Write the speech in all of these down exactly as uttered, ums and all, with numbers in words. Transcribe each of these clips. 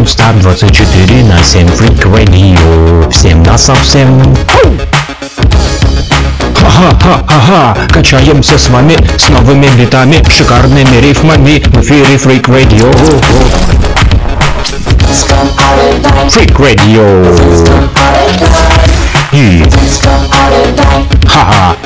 нон-стоп двадцать четыре на семь Freak Radio. Всем на совсем. Ха-ха-ха-ха-ха, качаемся с вами с новыми битами, шикарными рифмами в эфире Freak Radio. Freak Radio. И... Ха-ха.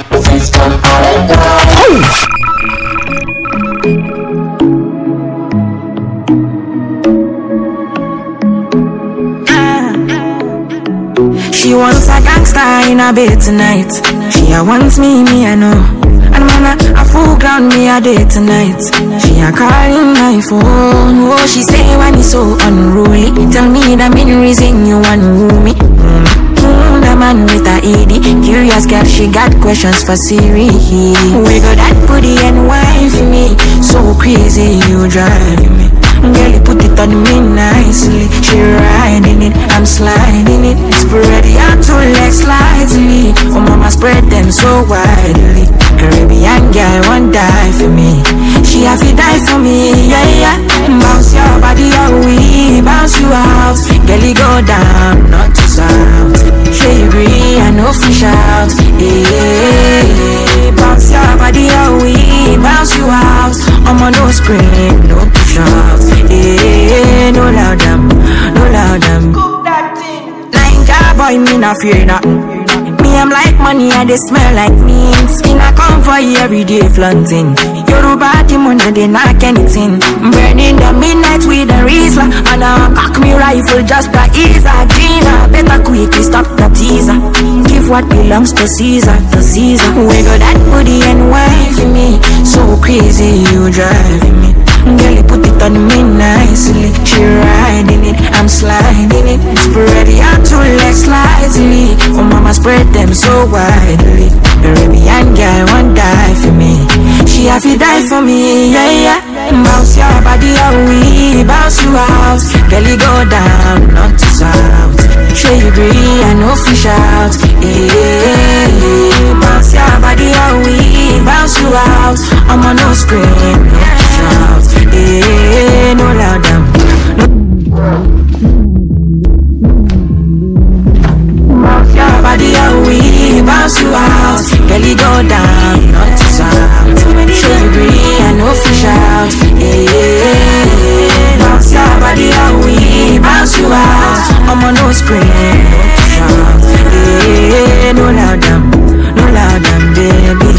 She wants a gangster in a bed tonight. She a wants me, me I know. And man a, a full ground me a day tonight. She a calling my phone. Oh, she say when it's so unruly. Tell me the main reason you want me. Mm. Mm, the man with a E D. Curious girl, she got questions for Siri. Wiggle that booty and wine for me. So crazy you driving me. Girl, you put it on me nicely. She riding it, I'm sliding it. Spread your two legs slightly. Oh mama, spread them so widely. Caribbean girl won't die for me. She have to die for me, yeah, yeah. Bounce your body out, we bounce you out. Girl, you go down, not to south. She agree, I know fish out. Yeah, bounce your body out, we bounce you out. I'm on no scream, no push out. Yeah, no loud them, no loud them. Cook that thing. Nine car boy, me not fear nothing. Me, I'm like money and they smell like means. Me not come for you every day flaunting. Yoruba the money they knock anything. Burning the midnight with a Rizla. And I cock me rifle just to ease a Gina. Better quickly stop the teaser. Give what belongs to Caesar, to Caesar. Wiggle that booty and wine for me. So crazy you driving me. Girl, you put it on me nicely. She riding it, I'm sliding it. Spread your two legs slightly. Oh mama, spread them so widely. Caribbean girl won't die for me. She have to die for me, yeah, yeah. Bounce your body out, we bounce you out. Girl, you go down, not to south. She agree, I know fish out. Yeah, bounce your body out, we bounce you out. I'm on no scream, no to shout. Yeah, no loud them. No. Bounce your body out, we bounce you out. Girl, you go down, not to south. She agree, I know fish out. Yeah, bounce your body out, we bounce you out. I'm on no scream, no to shout. Yeah, no loud them, no loud them, baby.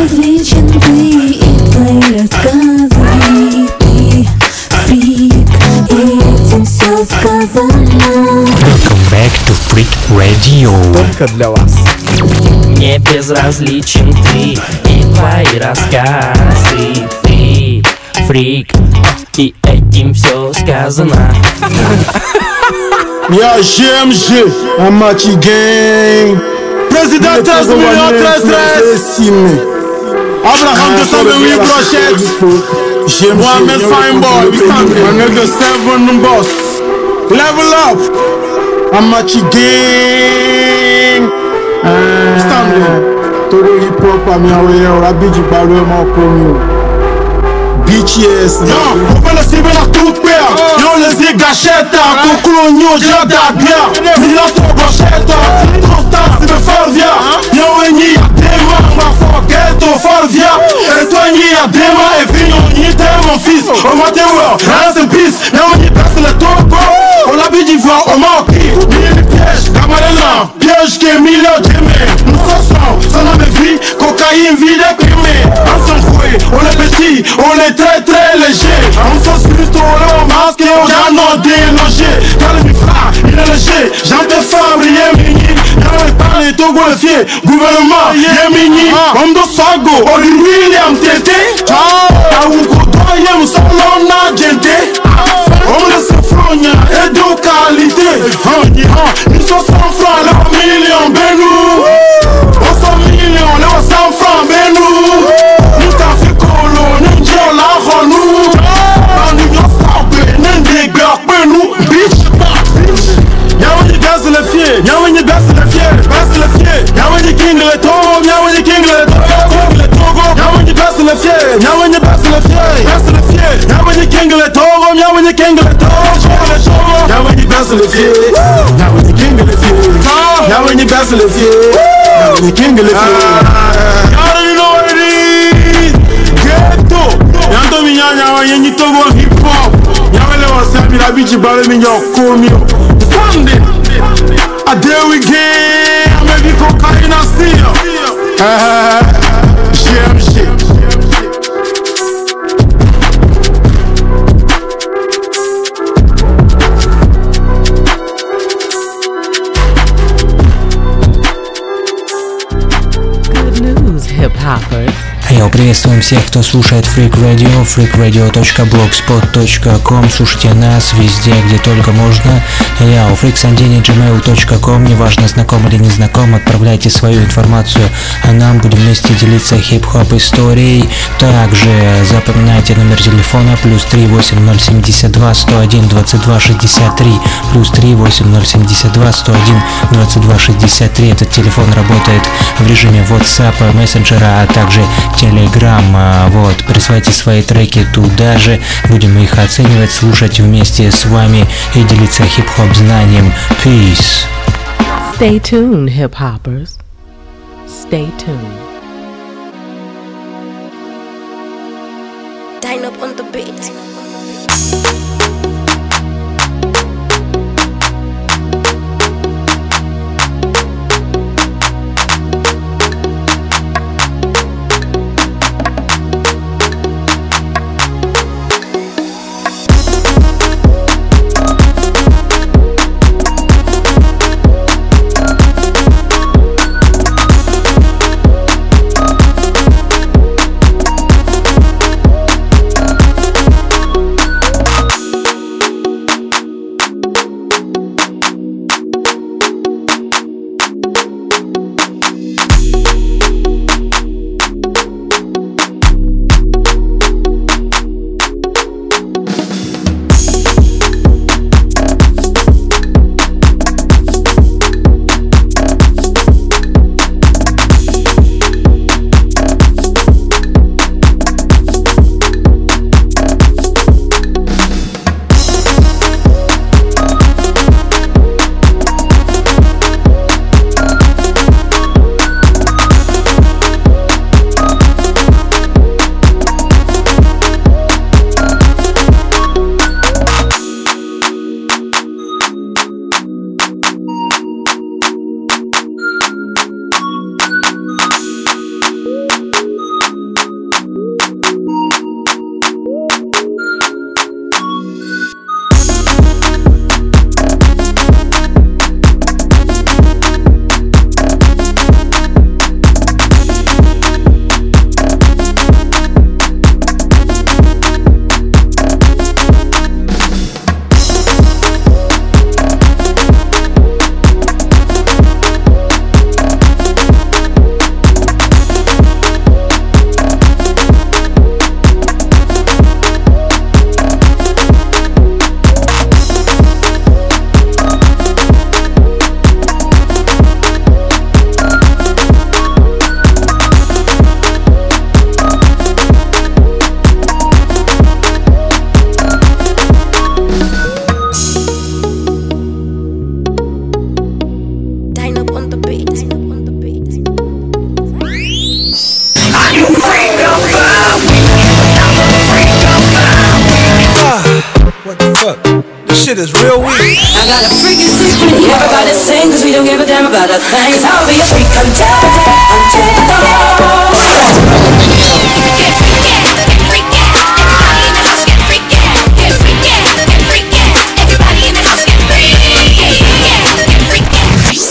безразличен ты и твои рассказы. Ты фрик, и этим все сказано. Welcome back to Freak Radio. Только для вас. Мне безразличен ты и твои рассказы. Ты фрик, и этим все сказано. Я G M G, Amachi Gang. Président treize millions treize treize. Abraham deux cent vingt-huit brochettes. Mohamed Fine Boy, we stand there. My nigga seven boss. Level up. Amachi Gang. Stand there. Todo hip hop a minha way, o Abidji Balou m'a connu. B T S. Non, on peut le cible à tout père. Yo les y gâchette, coucou nous j'ai d'agria. Il a trop brochette, constant si me farvia. Yo ni a dema, ma forget to farvia. Et toi ni a dema et vino ni t'es mon fils. On va te voir, reste en peace. Yo ni passe le topo. On a dit voir au manqué. Mille pièges, camarela. Piège qui est million d'aimer. Nous sommes, ça n'a pas vie. Cocaïne, vide et primée. On s'en fout, on est petit, on est très très léger. On s'en suit, on est au masque et on a non délogé. Calme mes frères, il est léger. J'en te femme, Yémini. Y'en a parlé, Togo le fier. Gouvernement, Yémini. Homme de Sago, Oli William Tété. Aouko, toi, Yém, Salon, Nadjente. On laisse Fronia et de qualité. Ils sont cent francs, leurs millions, Benou. On cent millions, leurs cent francs, Benou. Nous t'en fait colo, nous disons la renou. Nous disons ça, nous disons Benou. Bitch, y'a un qui baisse le fier, y'a un qui baisse le fier, baisse le fier. Y'a un qui king le togo, y'a un qui king le togo. Y'a un qui baisse le fier, y'a un qui baisse le fier, baisse le fier. Y'a un qui king le togo, y'a un qui king le togo. Y'a un qui baisse le fier, y'a un qui king le fier. Y'a un qui baisse le fier, y'a un qui king le fier. You know what it is. Ghetto. Y'a un mi y'a y'a ni togo hip hop. Y'a un le wasa mi la Abidji Balou mi y'a komio. Sunday. A day we game. Maybe cocaine a steal. G M G. Hip-hoppers. Йоу, приветствуем всех, кто слушает Freak Radio, freak radio точка blogspot точка com. Слушайте нас везде, где только можно. Йоу, freaksandini точка gmail точка com. Неважно, знаком или не знаком, отправляйте свою информацию, а нам будем вместе делиться хип-хоп историей. Также запоминайте номер телефона плюс три восемь ноль семь два сто один двадцать два шестьдесят три, плюс три восемь ноль семь два сто один двадцать два шестьдесят три. Этот телефон работает в режиме WhatsApp, мессенджера, а также Telegram. Вот, присылайте свои треки туда же, будем их оценивать, слушать вместе с вами и делиться хип-хоп знанием. Peace. Stay tuned, hip-hoppers. Stay tuned. Dine up on the beat. shit is real weak. I got a freaking secret, everybody sing, cause we don't give a damn about a thing. Cause I'll be a freak until, until the dawn. Get freaky, get freaky, everybody in the house get freaky. Get freaky, get freaky, everybody in the house get freaky. Get freaky.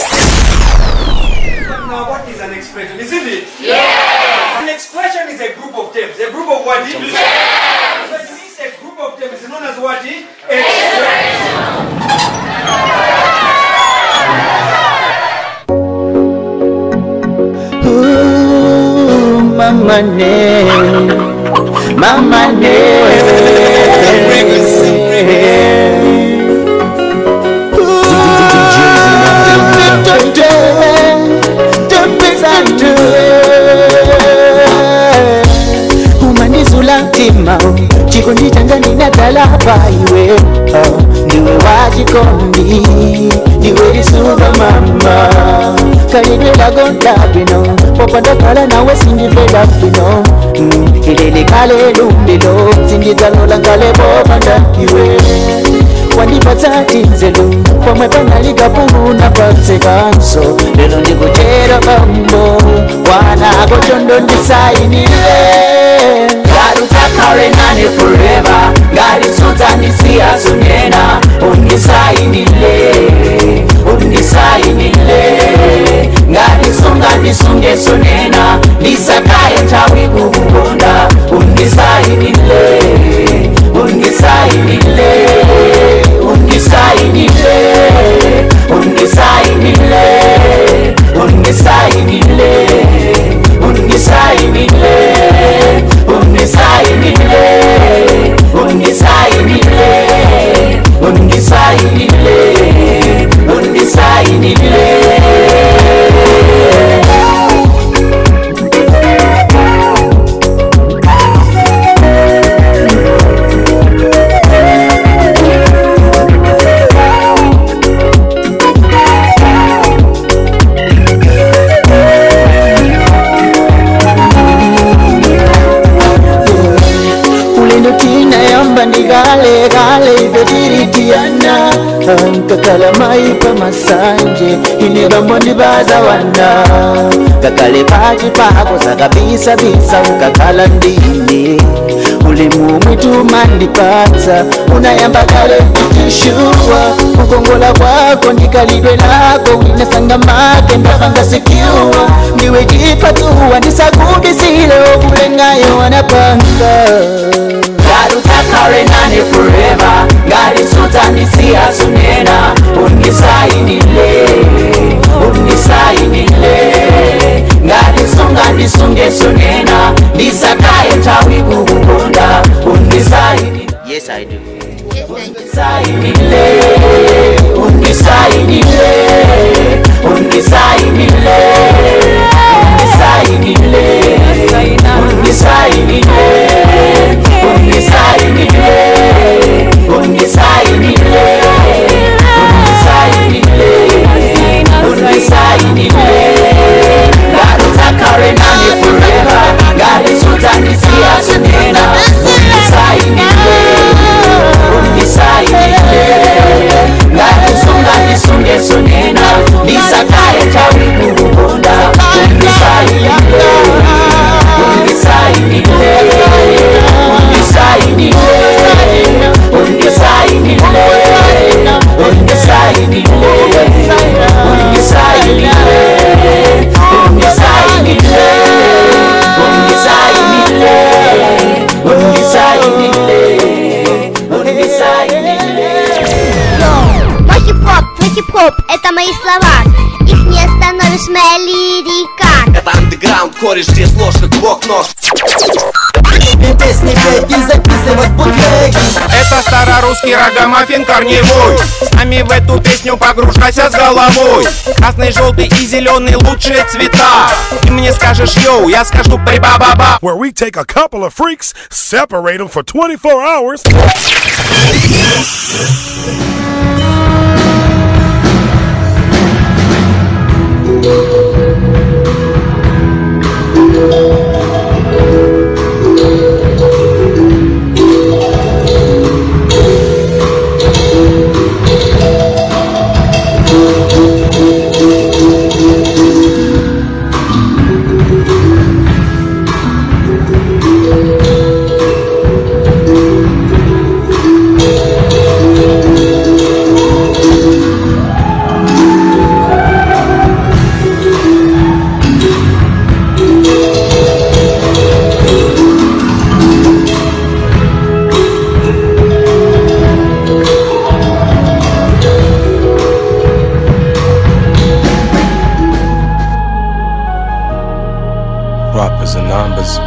Now what is an expression, isn't it? Yeah! An expression is a group of terms, a group of what? Yeah! So it means a group of terms is known as what? Ooh, mama ne, mama ne. Chikondi changa ninadala paiwe, oh, ndiwe wachikondi, ndiwe lisuba mama. Kalidwe lagonda bino, popanda kala nawe sindivela bino. Mm, ilele kale lumbilo, sindizalola ngale popanda iwe. Wandipata tinzelo, pomwe panalika puna patsekanso. Lelo ndikuchera bambo, wana gochondo ndisainile. God is a carry forever. God is so tanisi asunena. Undisainile, undisainile. God is so ngadisunge sonena. Nisakaye tawi kukukonda. Undisainile, undisainile, undisainile, undisainile, undisainile, undisainile. Undisainile, undisainile, undisainile, undisainile. Gale gale ivediritiana kakala maipa masanje inegambo ndibaza wana kakale paji pako sakabisa bisa ukakala ndini ulimu mwitu mandipata unayamba kale kutishua kukongola kwako ndikalidwe lako winasanga make ndavanga sekiwa ndiwe jipatuwa ndisakudisile okulengayo wanapanga God will carry nani forever. God is so tanisi asunena. Undisainile, undisainile. God is so ngadisunge sonena. Nisakaye tawi kukukonda. Undisainile. Yes, I do. Undisainile, undisainile, undisainile, undisainile, undisainile. Undisainile, undisainile, undisainile, undisainile. God is a carry nani forever. God is so tanisi asunena. Undisainile, undisainile. God is so ngadisunge sonena. Nisakaye tawi kukukonda. Undisainile, undisainile. Undisainile, undisainile, undisainile, undisainile, undisainile, undisainile. Мой хип-хоп, твой хип-хоп, это мои слова. Их не остановишь, моя лирика. Это андеграунд, кореш, здесь ложь, как бог нож. Песни петь и записывать бутлеги. Это старорусский рагамаффин корневой. С нами в эту песню погружайся с головой. Красный, желтый и зеленый лучшие цвета. Ты мне скажешь йоу, я скажу при-ба-ба-ба. Where we take a couple of freaks, separate them for twenty-four hours. rappers and numbers.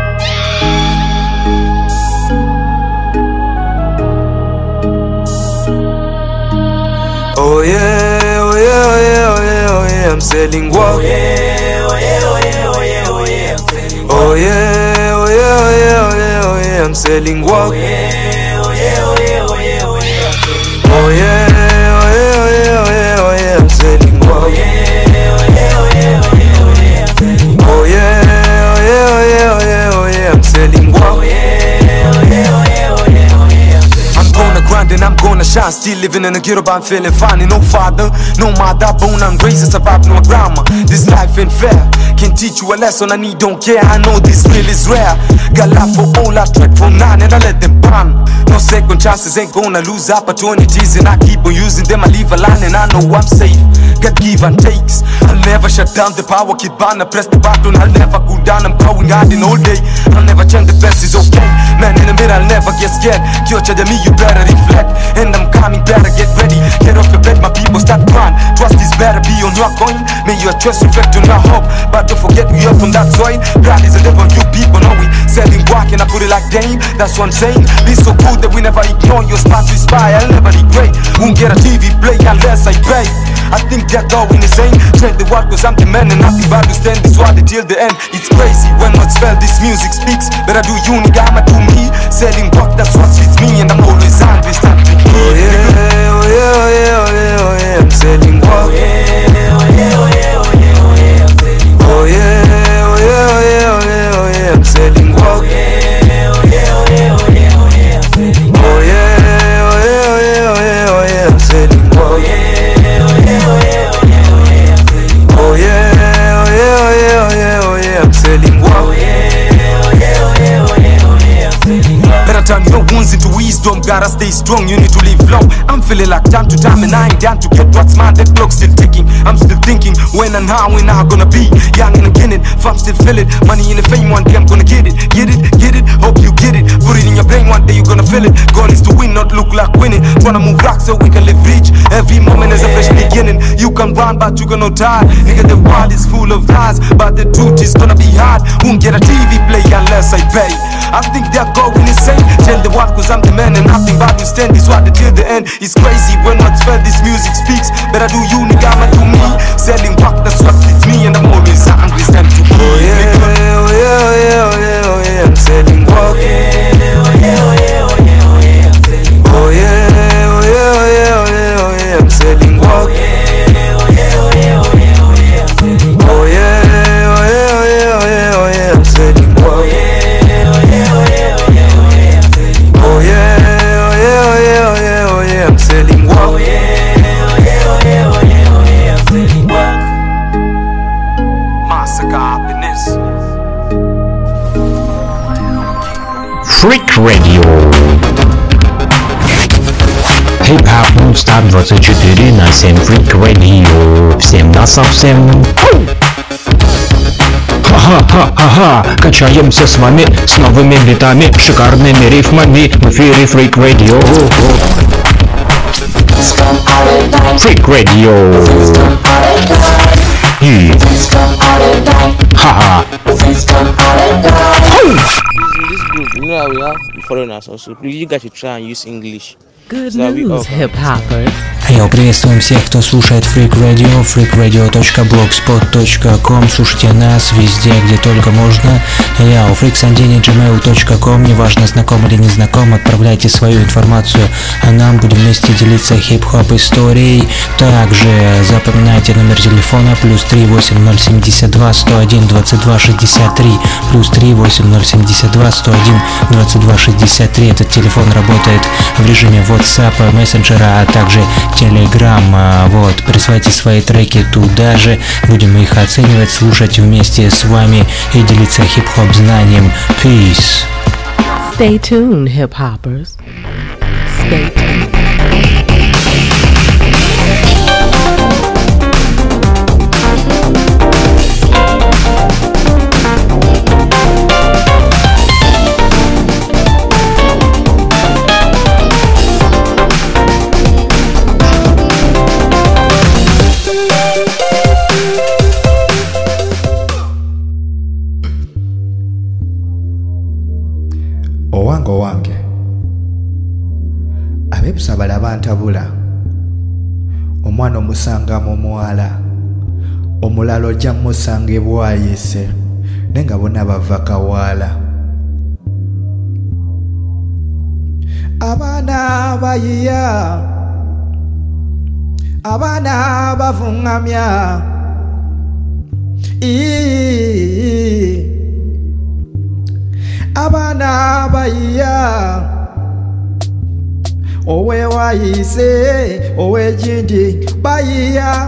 Oh yeah, oh yeah, oh yeah, oh yeah, oh yeah, I'm selling what? Oh yeah, oh yeah, oh yeah, oh yeah, oh yeah, I'm selling what? Oh yeah, oh yeah, oh yeah, oh yeah, oh yeah, I'm selling what? Oh yeah, oh yeah, oh yeah, oh yeah, oh yeah, I'm selling what? Oh yeah, oh yeah, oh yeah, oh yeah, oh yeah, I'm selling what? Oh yeah, oh yeah, oh yeah, oh yeah, oh yeah, I'm selling what? Oh yeah, oh yeah, oh yeah, oh yeah, oh yeah, I'm selling what? Oh yeah, oh yeah, oh yeah, oh yeah, oh yeah, I'm gonna grind and I'm gonna shine. Still living in a ghetto, but I'm feeling fine. No father, no mother, born and raised, survived no grandma. This life ain't fair. Can teach you a lesson, I need don't care. I know this real is rare. Got love for all, I tried for none, and I let them burn. No second chances, ain't gonna lose opportunities, and I keep on using them. I leave a line and I know I'm safe. Got give and takes. I'll never shut down the power, keep on. I press the button, I'll never cool down. I'm going hard in all day. I'll never change, the best is okay. Man in the middle, I'll never get scared. Kyocha to me, you better reflect. And I'm coming, better get ready. Get off your bed, my people start crying. Trust is better be on your coin. May your trust reflect on your hope. But don't forget we are from that soil. God is a devil, you people know we selling work and I put it like Dame. That's what I'm saying. Be so good that we never ignore your spot to spy. I'll never regret. Won't get a T V play unless I pay. I think they're going insane. Trade the world cause I'm the man and nothing but to stand this world till the end. It's crazy when what's felt this music speaks. Better do you, nigga, I'ma do me. Selling work, that's what fits me. And I'm always hungry, stand with me. Oh yeah, oh yeah, oh yeah, oh yeah, oh yeah, I'm selling work. Oh yeah, oh yeah, oh yeah, oh yeah, oh yeah, I'm selling work. Oh yeah, oh yeah, oh yeah, oh yeah, oh yeah, I'm selling work. Oh yeah, oh yeah, oh yeah, oh yeah, oh yeah, I'm selling work. Oh yeah, oh yeah, oh yeah, oh yeah, oh yeah, I'm selling work. Oh yeah. Oh yeah, oh yeah, oh yeah, oh yeah, oh yeah, I'm selling what? Oh yeah, oh yeah, oh yeah, oh yeah, oh yeah, I'm selling what? Better turn your wounds into wisdom, gotta stay strong, you need to live long. I'm feeling like time to time and I ain't down to get what's mine, that clock's still ticking. I'm still thinking, when and how and how gonna be. Young and again it, fam still feel it. Money in the fame, one day I'm gonna get it. Get it, get it, hope you get it. Put it in your brain, one day you're gonna feel it. Goal is to win, not look like winning. Tryna move rock so we can live rich. Every moment is a fresh beginning. You can run but you gonna die. Nigga, the world is full of lies, but the truth is gonna be hard. Won't get a T V play unless I pay. I think they're going insane. Tell the world cause I'm the man and nothing but to stand this water till the end. It's crazy when what's felt this music speaks. Better do you, nigga, I'ma do me. Selling work, that's what fits me. And I'm always hungry, stand to me. Oh yeah, oh yeah, oh yeah, oh yeah, oh yeah, I'm selling work. Oh yeah, oh yeah, oh yeah, oh yeah, oh yeah, I'm selling work. Oh yeah, oh yeah, oh yeah, oh yeah, oh yeah, I'm selling work. Oh yeah, oh yeah, oh yeah, oh yeah, oh yeah, I'm selling work. Oh yeah, oh yeah, oh yeah, oh yeah, oh yeah, I'm selling work. Oh yeah, oh yeah, oh yeah, oh yeah, oh yeah, I'm selling work. Oh yeah, oh yeah, oh yeah, oh yeah, oh yeah, I'm selling work. Oh yeah, oh yeah, oh yeah, oh yeah, oh yeah, I'm selling work. Massacre happiness. Freak Radio. Хип-хоп нон-стоп двадцать четыре на семь. Freak Radio. Всем на совсем. Ха-ха-ха-ха-ха. Качаемся с вами с новыми битами, шикарными рифмами в эфире Freak Radio. Freak Radio. И... Ха-ха. This group, you know how we have foreigners also. Please, you guys should try and use English. Good news, hip-hoppers. Йоу, приветствуем всех, кто слушает Freak Radio, freak radio точка blogspot точка com. Слушайте нас везде, где только можно. Йоу, freaksandini at gmail точка com. Неважно, знаком или не знаком, отправляйте свою информацию, а нам будем вместе делиться хип-хоп историей. Также запоминайте номер телефона плюс три восемь ноль семь два сто один двадцать два шестьдесят три, плюс три восемь ноль семь два сто один двадцать два шестьдесят три. Этот телефон работает в режиме WhatsApp, мессенджера, а также Telegram. Вот, присылайте свои треки туда же, будем их оценивать, слушать вместе с вами и делиться хип-хоп знанием. Peace. Stay tuned, hip-hoppers. Stay tuned. bwatabula omwana omusanga mu mwala omulala ojja musanga ebwayise nenga bonna bava kawaala abaana bayiya abaana bavungamya abaana bayiya owe wayise owe jindi bayiya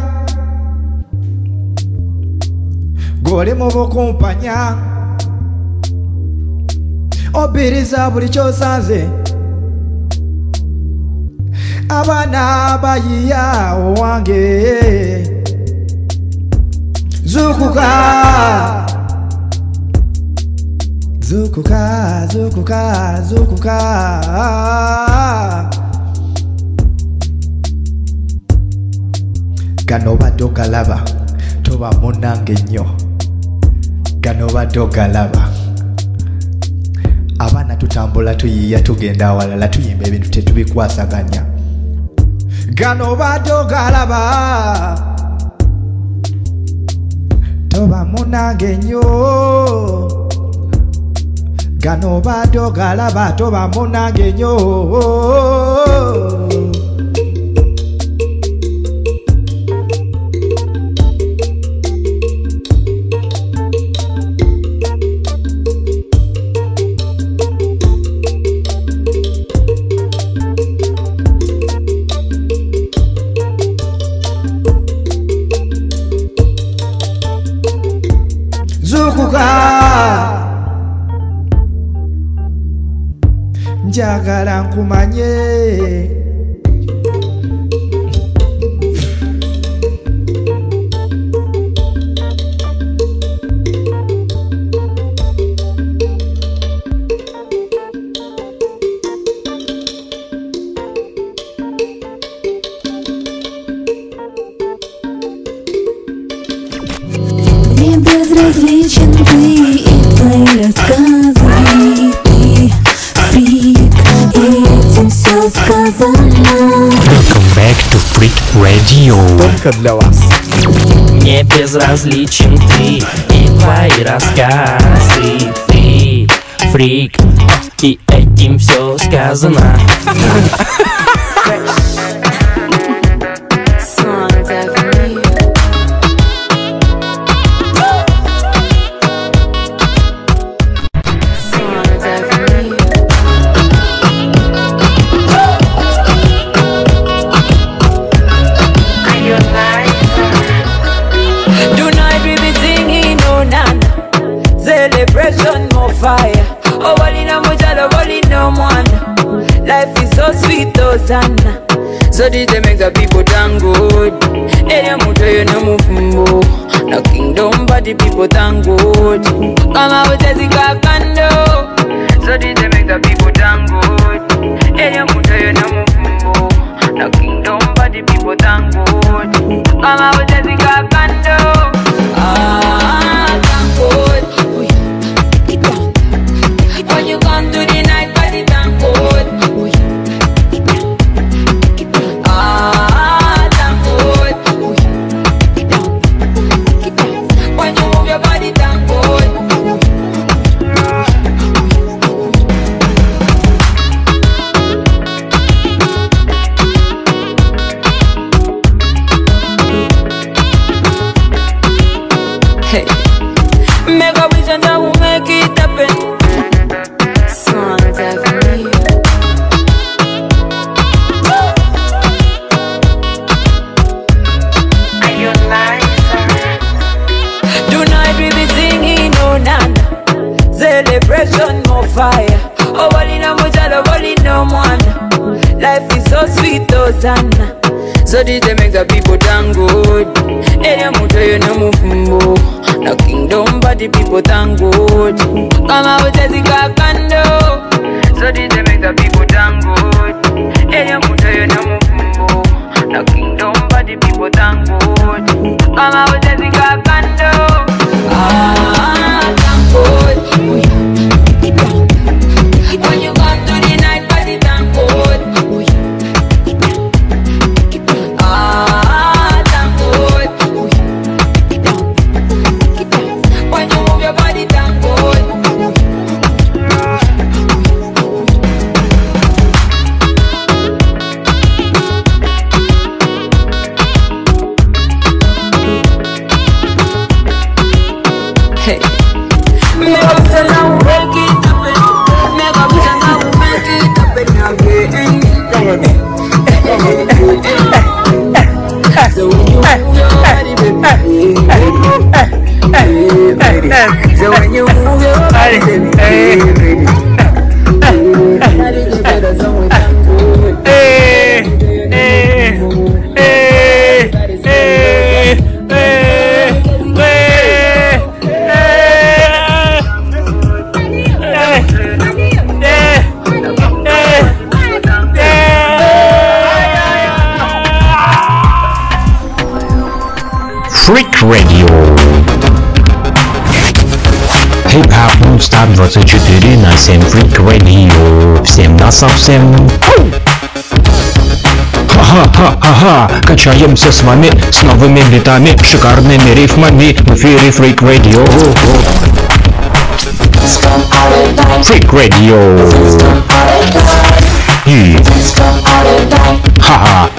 gole mu bukumpanya obiriza buli kyosanze abaana bayiya owange zukuka zukuka zukuka zukuka gano badde ogalaba toba munange nnyo gano badde ogalaba abaana tutambula tuyiya tugenda awalala tuyimba ebintu tetubikwasaganya gano badde ogalaba toba munange nnyo gano badde ogalaba toba munange nnyo njagala nkumanye Мне безразличен ты и твои рассказы. Этим все сказано. Welcome back to Freak Radio. Только для вас. Мне безразличен ты и твои рассказы. Ты фрик, и этим все сказано. Fire. Oh, bali na mojalo, bali no one. Life is so sweet, oh sana. So did they make the people thank God? Ere muto yo no mufumbo. No kingdom, but the people thank God. Come out as a kakando. So did they make the people thank God? Ere muto yo no mufumbo. No kingdom, but the people thank God. Come out as a kakando. Ah, thank God. When you come to the night party, thank God. Ah, thank God. When you move your body, thank God. Hey, make a vision that will make it happen. Celebration, more fire. Oh, bali na mojalo, bali no one. Life is so sweet, oh sana. So did they make the people thank God? Ere muto yo no mufumbo. No kingdom, but the people thank God. Come out as a kakando. So did they make the people thank God? Ere muto yo no mufumbo. No kingdom, but the people thank God. Come out as a kakando. Ah, thank God. When you come to the night party, thank God. So when you move your body, baby, hey, baby, Freak Radio. Хип-хоп нон-стоп двадцать четыре на семь Freak Radio. Всем на совсем. Ха-ха-ха-ха, качаемся с вами с новыми битами, шикарными рифмами в эфире Freak Radio. Freak Radio. И... Ха-ха.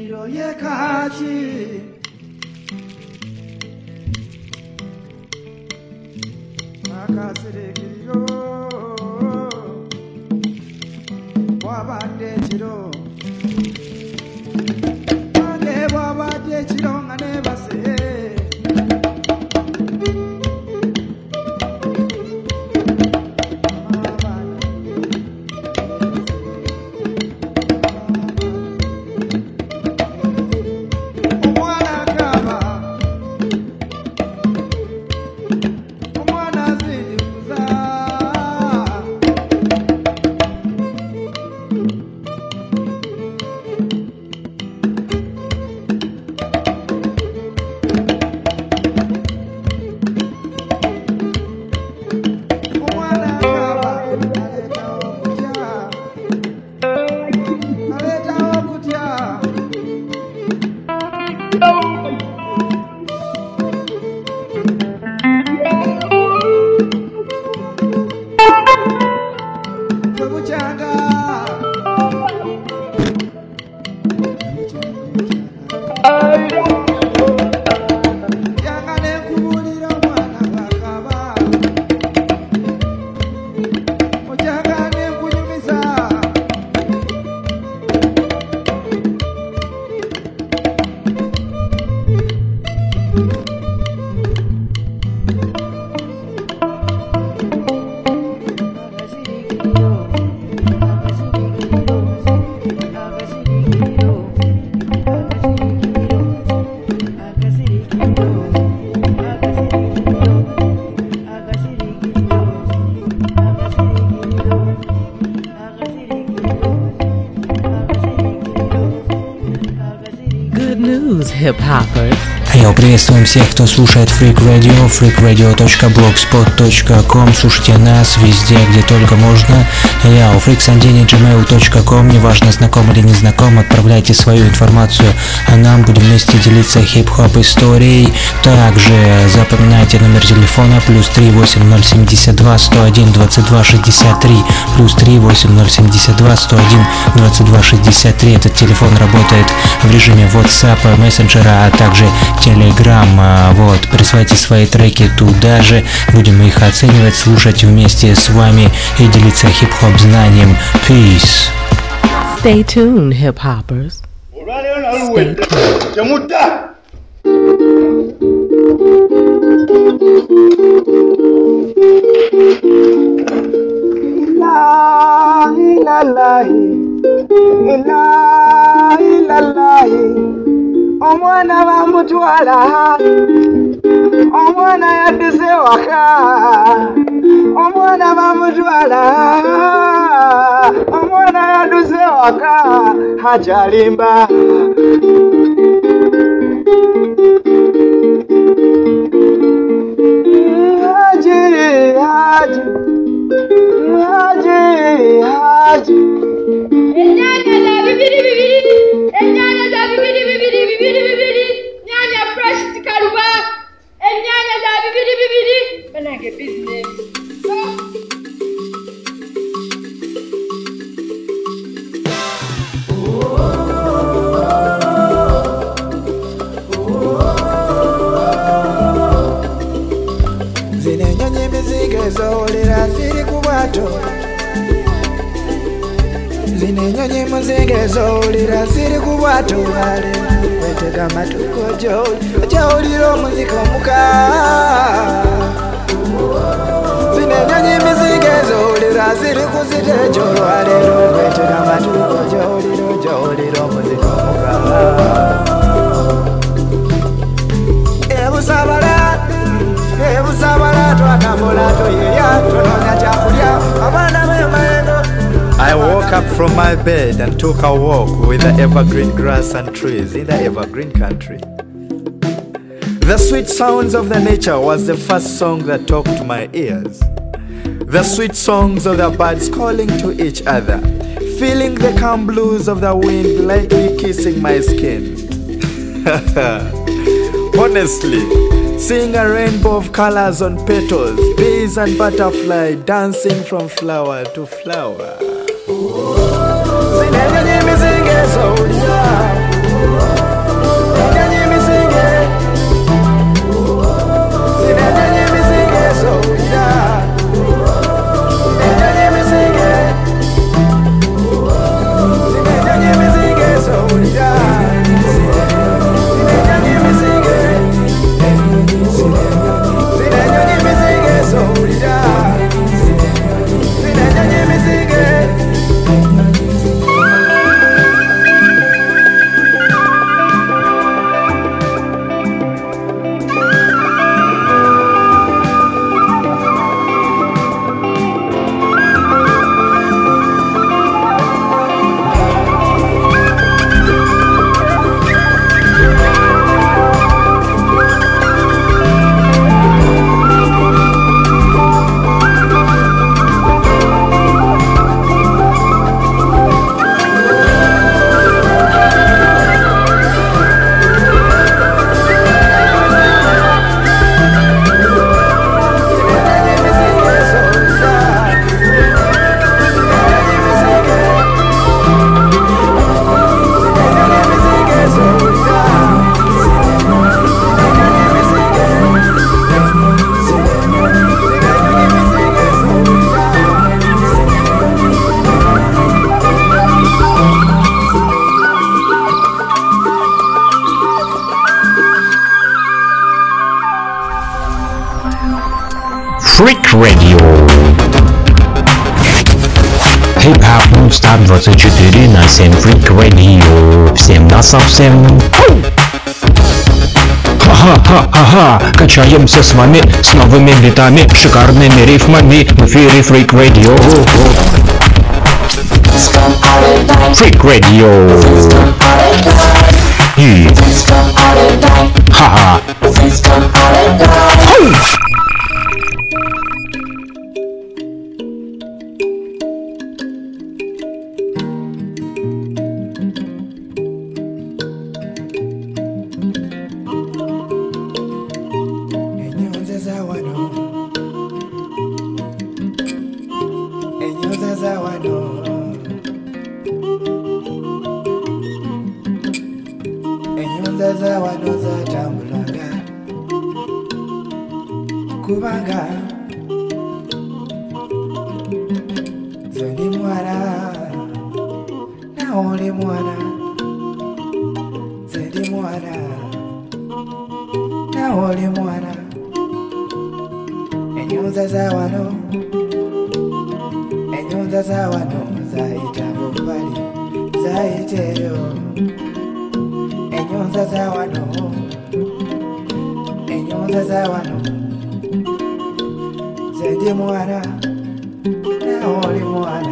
Sirikiro yekachi Akasirikiro Wabade chiro Ane wabade chiro ngane base Hip-hoppers. Йо, приветствуем всех, кто слушает Freak Radio, freak radio точка blogspot точка com. Слушайте нас везде, где только можно. Я у freaksandini at gmail точка com. Неважно, знаком или не знаком, отправляйте свою информацию, а нам будем вместе делиться хип-хоп историей. Также запоминайте номер телефона плюс три восемь ноль семь два сто один двадцать два шестьдесят три, плюс три восемь ноль семь два сто один двадцать два шестьдесят три. Этот телефон работает в режиме WhatsApp, мессенджера, а также Telegram. Вот, присылайте свои треки туда же, будем их оценивать, слушать вместе с вами и делиться хип-хоп знанием. Peace. Stay tuned, hip-hoppers. Stay tuned. Omwana bamutwala omwana yadduse waka omwana bamutwala omwana yadduse waka hajalimba haji haji haji haji enyanya za bibiri bibiri enyanya za bibiri bibiri bibiri bibiri nyanya fresh tikaruba enyanya za bibiri bibiri banage business zine nyanya mizige zolera ziri kubwato zine nyonyi muzinge zolira ziri kubwato bale wetega matuko joli jolira omuzika omuka zine nyonyi muzinge zolira ziri kuzitejo lwalero wetega matuko jolira jolira omuzika omuka ebusabala ebusabala twatambula toyeya tononya kyakulya abaana b'emayengo. I woke up from my bed and took a walk with the evergreen grass and trees in the evergreen country. The sweet sounds of the nature was the first song that talked to my ears. The sweet songs of the birds calling to each other, feeling the calm blues of the wind lightly kissing my skin. Honestly, seeing a rainbow of colors on petals, bees and butterfly dancing from flower to flower. Zine nyonyi muzinge zolira Freak Radio. Hip-Hop Non-Stop двадцать четыре на семь Freak Radio. Всем на совсем. Ха-ха-ха-ха-ха. Качаемся с вами с новыми битами, шикарными рифмами в эфире Freak Radio. Freak Radio. И... Ха-ха. Kubanga Zoni mwana Na oli mwana Zedi mwana Na oli mwana Enyonza za wano Enyonza za wano Zaita bobali Zaiteyo Enyonza za wano Enyonza za wano Zedi mwana Na oli mwana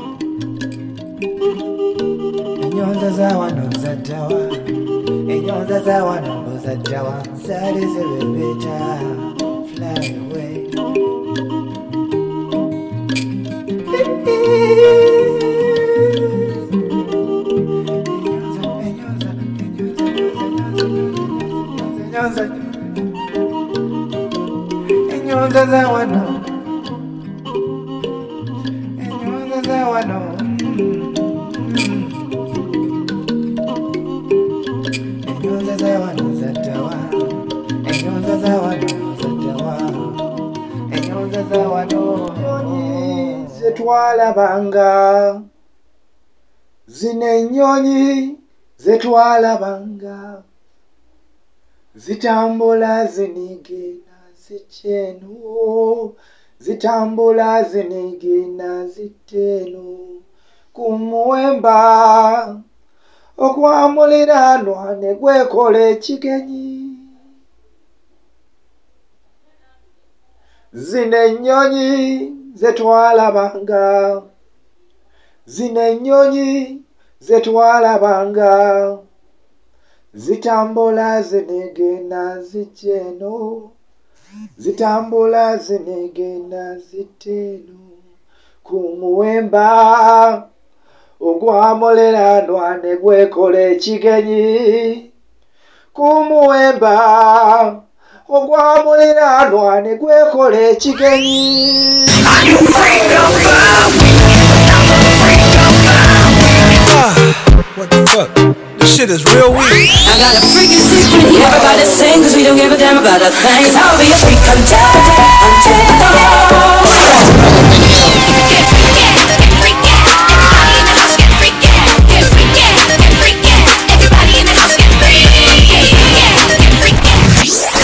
Enyonza za wano zadawa Enyonza za wano zadawa Zadi zebebeta Fly away Enyonza, enyonza, enyonza, enyonza, enyonza Enyonza za wano Enyonza za wano Enyonza za wano zadawa Enyonza za wano zadawa Enyonza za wano Zetwalabanga Zine nyonyi zetwalabanga Zitambula zinigina zichenu Zitambula zinigina zitenu Kumuwemba Okwamuliranwa negwekole chigenyi Zine nyonyi zetwalabanga Zine nyonyi zetwalabanga Zitambula zinigina zichenu Zitambula zinigina zitenu Kumuwemba Ogwamuliranwa negwekole chigenyi Kumuwemba Ogwamuliranwa negwekole chigenyi What the fuck? This shit is real weak. I got a freaking secret, everybody sing, cause we don't give a damn about a thing. Cause I'll be a freak until, until Get freaky, get freaky, everybody in the house get freaky. Get freaky, get freaky, everybody in the house get freaky. Get freaky, get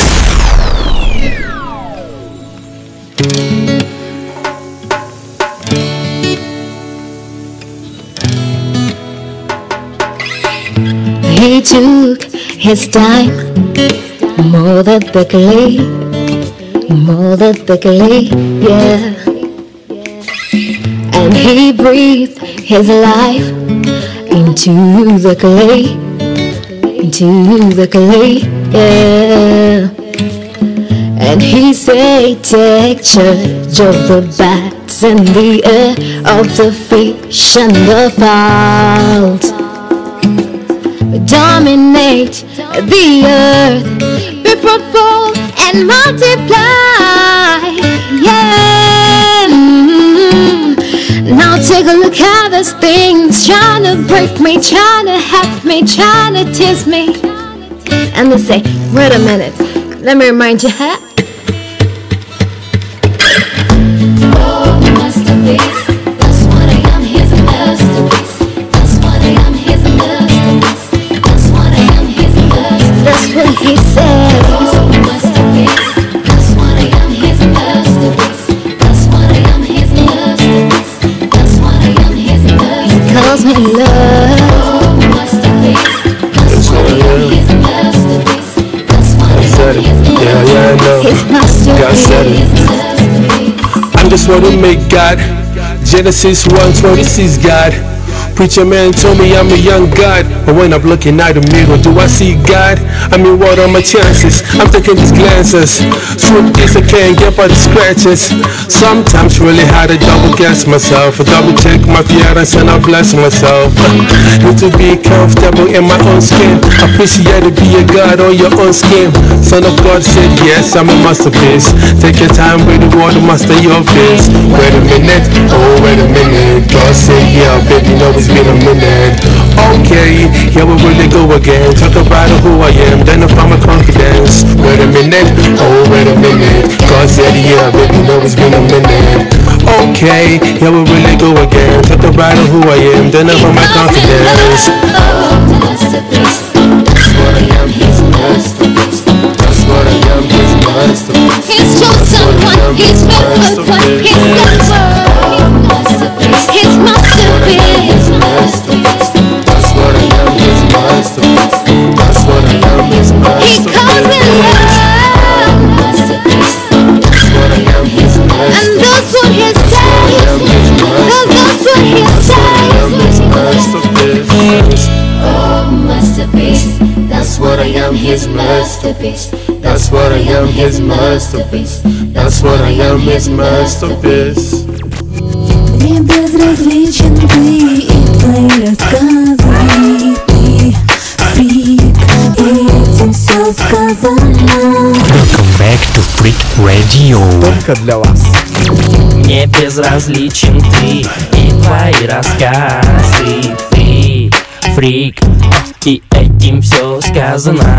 He took his time, more than quickly, more than quickly, yeah. And he breathed his life into the clay, into the clay, yeah. And he said, take charge of the bats and the air, of the fish and the fowls. Dominate the earth, be fruitful and multiply, yeah. Mm-hmm. Now take a look at this thing's trying to break me, trying to have me, trying to tease me. And they say, wait a minute, let me remind you, huh? Oh, masterpiece, that's what I am, here's a masterpiece. That's what I am, here's a masterpiece. That's what I am, here's a masterpiece. That's what he says. Oh, masterpiece, that's what I am, here's a masterpiece. love. That's what I am. I said it. Yeah, yeah, I know. Yeah, I said it. I'm just want to make God. Genesis one twenty-six, God. Preacher man told me I'm a young God, but when I'm looking at the mirror, do I see God? I mean, what are my chances? I'm taking these glances. Truth is I can't get by the scratches. Sometimes really hard to double guess myself, double check my feelings and I bless myself. Need to be comfortable in my own skin. Appreciate to be a God on your own skin. Son of God said yes, I'm a masterpiece. Take your time with the word, master your face. Wait a minute, oh wait a minute. God said yeah, baby, no it's been a minute. Okay, here we really go again. Talk about who I am, then I find my confidence. Wait a minute, oh wait a minute. God said yeah, baby, no it's been a minute. Okay, here we really go again. Talk about who I am, then I find my confidence. That's what I am, he's a masterpiece. That's what I am, he's a masterpiece. He's chosen one, he's faithful one, he's the His masterpiece. That's what I am, his masterpiece. That's what I am, his masterpiece. He calls me love. That's what I am, his masterpiece. And that's what he says. That's what he says. Oh, masterpiece. That's what I am, his masterpiece. That's what I am, his masterpiece. That's what I am, his masterpiece. Не безразличен ты, и твои рассказы, ты фрик, и этим все сказано. Welcome back to Freak Radio. Только для вас. Не безразличен ты, и твои рассказы, ты фрик, и этим все сказано.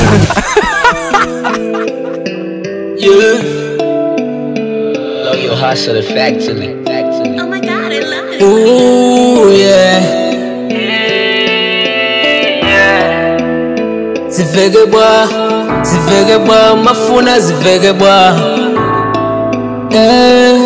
Yeah. Know your hustle factory. Ooh, yeah. Ziveke bwa, ziveke bwa, mafuna ziveke bwa. Yeah,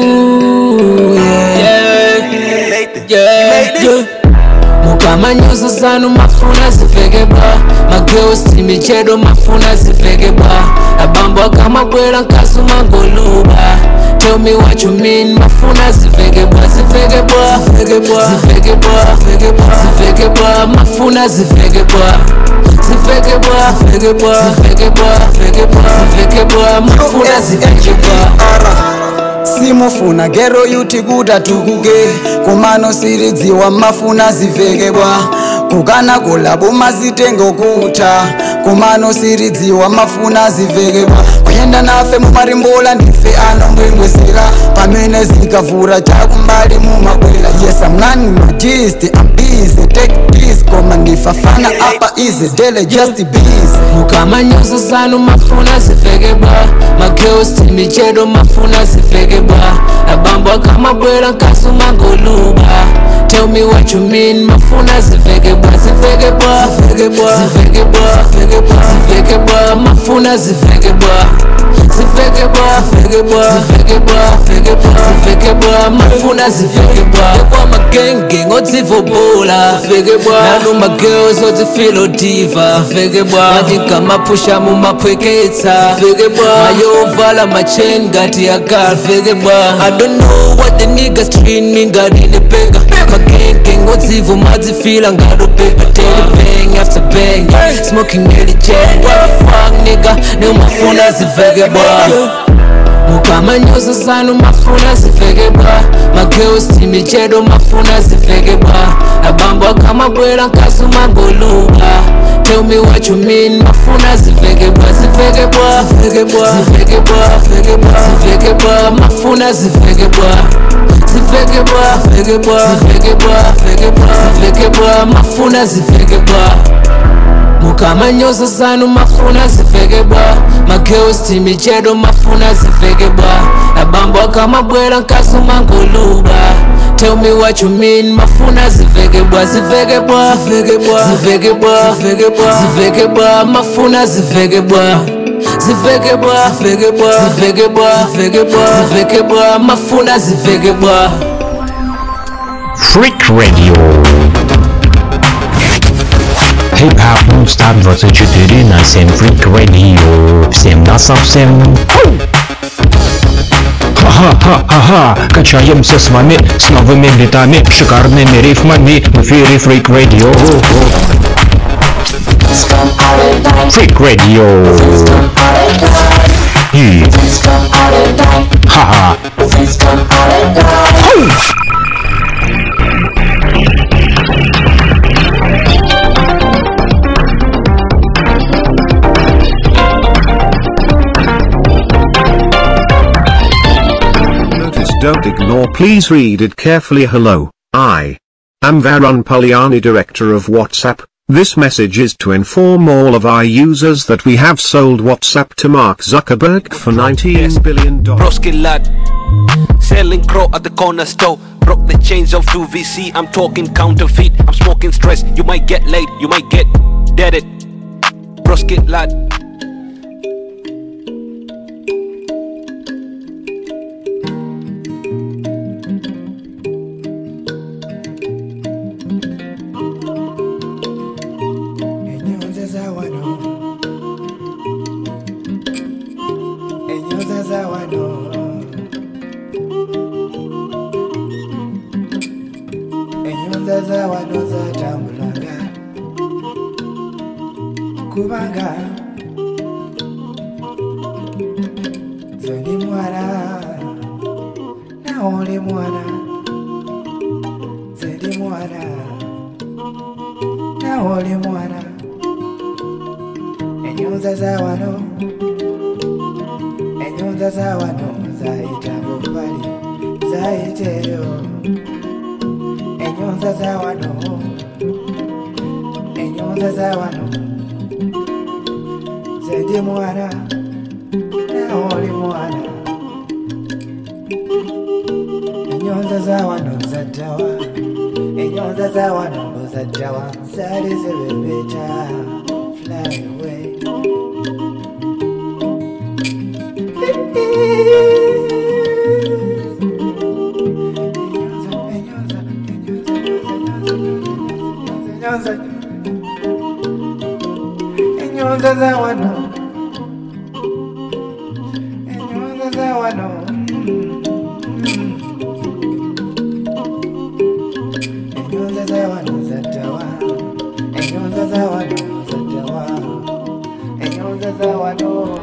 yeah, yeah, yeah. Mukama nyuso zanu mafuna ziveke bwa. Magirls timichedo mafuna ziveke bwa. Abambo kama bwela nkasu mangoluba. Tell me what you mean, mafuna ziveke bwa, ziveke bwa, ziveke bwa, ziveke bwa, ziveke bwa, mafuna ziveke bwa, ziveke bwa, ziveke bwa, ziveke bwa, ziveke bwa, mafuna ziveke bwa. Simufuna gero yuti guda tukuge kumano siridziwa mafuna ziveke bwa kukana kolabo mazitengo kuta kumano siridziwa mafuna ziveke bwa kuyenda nafe mumarimbola ndife anombwembwesera pamene zikavura chakumbali mumabwela. Yes, I'm none majesty, I'm busy, take this koma ndifafana apa easy, daily just busy. Mukama nyuso zanu mafuna ziveke bwa. Magirls timichedo mafuna ziveke bwa. Abambo kama bwela nkasu mangoluba. Tell me what you mean, mafuna ziveke bwa, ziveke bwa, ziveke bwa, ziveke bwa, ziveke bwa, mafuna ziveke bwa, ziveke bwa, ziveke bwa, ziveke bwa, ziveke bwa, mafuna ziveke bwa. Kwa magenge ngodzivo bola, ziveke bwa. Nanu magirls odzifilo diva, ziveke bwa. Majinka mapusha mu mapweketsa, ziveke bwa. Mayovala machain gati ya car, ziveke bwa. I don't know what the niggas treat me, God in the bega. Magenge ngodzivo madzifila ngado paper, daily bang after bang, smoking nearly jet. What the fuck nigga, ne mafuna ziveke bwa. Mukama nyuso zanu mafuna ziveke bwa. Magirls timichedo mafuna ziveke bwa. Abambo kama bwela nkasu mangoluba. Tell me what you mean, mafuna ziveke bwa, ziveke bwa, ziveke bwa, ziveke bwa, ziveke bwa, mafuna ziveke bwa, ziveke bwa, ziveke bwa, ziveke bwa, ziveke bwa, mafuna ziveke bwa. Mukama nyuso zanu mafuna ziveke bwa. Magirls timichedo mafuna ziveke bwa. Abambo kama bwela nkasu mangoluba. Tell me what you mean, mafuna ziveke bwa, ziveke bwa, ziveke bwa, ziveke bwa, ziveke bwa, mafuna ziveke bwa, ziveke bwa, ziveke bwa, ziveke bwa, ziveke bwa, mafuna ziveke bwa. Freak Radio. Хип-хоп нон-стоп двадцать четыре на семь Freak Radio. Всем на совсем. Ха-ха-ха-ха, качаемся с вами с новыми битами, шикарными рифмами в эфире Freak Radio. Freak Radio. И... Ха-ха. Don't ignore, please read it carefully. Hello, I am Varun Puliani, director of WhatsApp. This message is to inform all of our users that we have sold WhatsApp to Mark Zuckerberg for nineteen billion dollars. Broski lad, selling crow at the corner store. Broke the chains of two V C, I'm talking counterfeit. I'm smoking stress, you might get late, you might get dead it. Broski lad. Kubanga Zoni mwana Na oli mwana Zedi mwana Na oli mwana Enyuza za wano Enyuza za wano Zaita bubali Zaiteyo Enyuza za wano Enyuza za wano Zedi mwana Na oli mwana Enyonza za wano zadawa Enyonza za wano zadawa Zali zebebeta Fly away Enyonza, enyonza, enyonza, enyonza, enyonza Enyonza za wano Enyonza za wano Enyonza za wano zadawa Enyonza za wano zadawa Enyonza za wano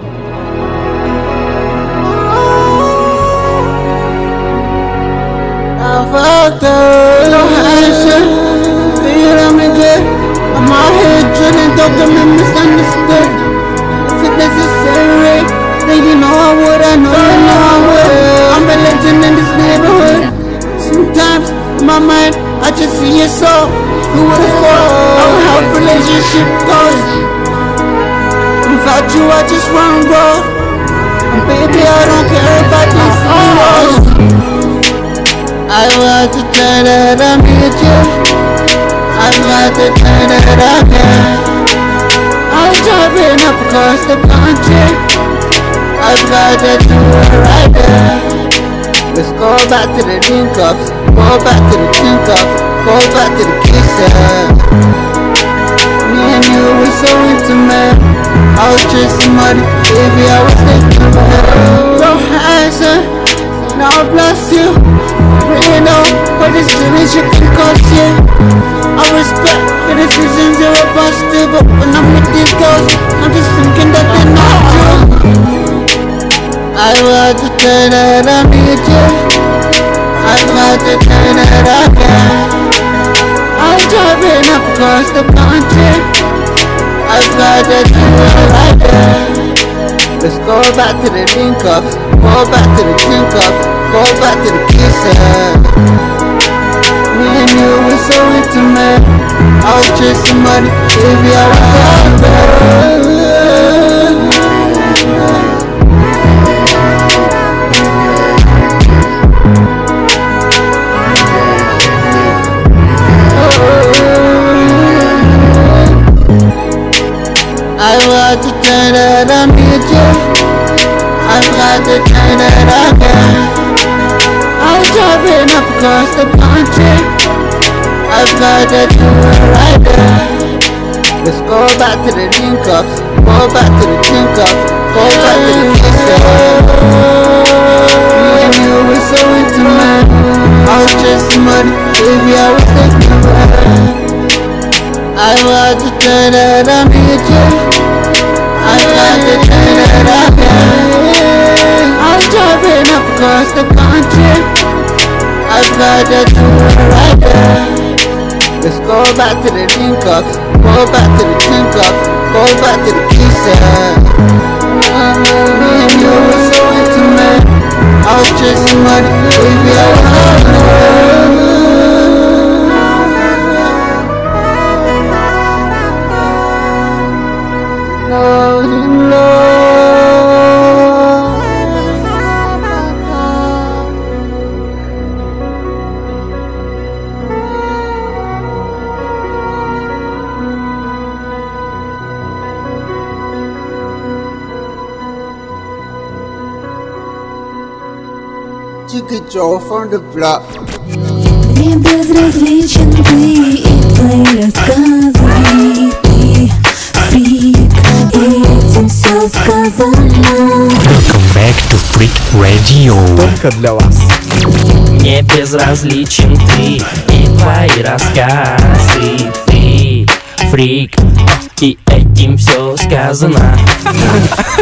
After no answer, feel I'm again. My head drilling, don't get me misunderstood. If it's necessary, then you know I would, I know you know I would. I'm a legend in this neighborhood. Sometimes in my mind, I just see your soul. Who would have thought of how a relationship goes? Without you, I just run road. And baby, I don't care about these heroes. I want to tell that I'm with you. I want to tell that I'm here. I'm driving up across the country. I've got to do it right there. Let's go back to the drink ups. Go back to the drink ups. Go back to the kisses. Me and you were so intimate. I was chasing money, baby, I was thinking about it. Don't answer, now I bless you. Really know what this feelings you can cause you. I respect the decisions you're about to do, but when I'm with these girls, I'm just thinking that they're not true. I want to tell that I need you. I want to tell that I can. I'm driving up across the country. I've got to do it right there. Let's go back to the drink ups. Go back to the drink ups. Go back to the kisses. Me and you were so intimate. I was chasing money, baby, I was there. I want to tell that I need you. I've got to tell that I can. I'm driving up across the country. I've got to do it right there. Let's go back to the link ups, go back to the link ups, go back to the kisses. Me and you were so intimate. I was chasing money, baby, I was thinking about it. I was to turn that I need you. I got to turn that I need. I'm driving up across the country. I've got to do it right there. Let's go back to the link ups, go back to the link ups, go back to the kisses. Me and you were so intimate. I was chasing money, baby, I was thinking. Chicken Joe from the block. Мне безразличен ты и твои рассказы. Ты фрик, и этим все сказано. Welcome back to Freak Radio. Только для вас. Мне безразличен ты и твои рассказы. Ты фрик, и этим все сказано.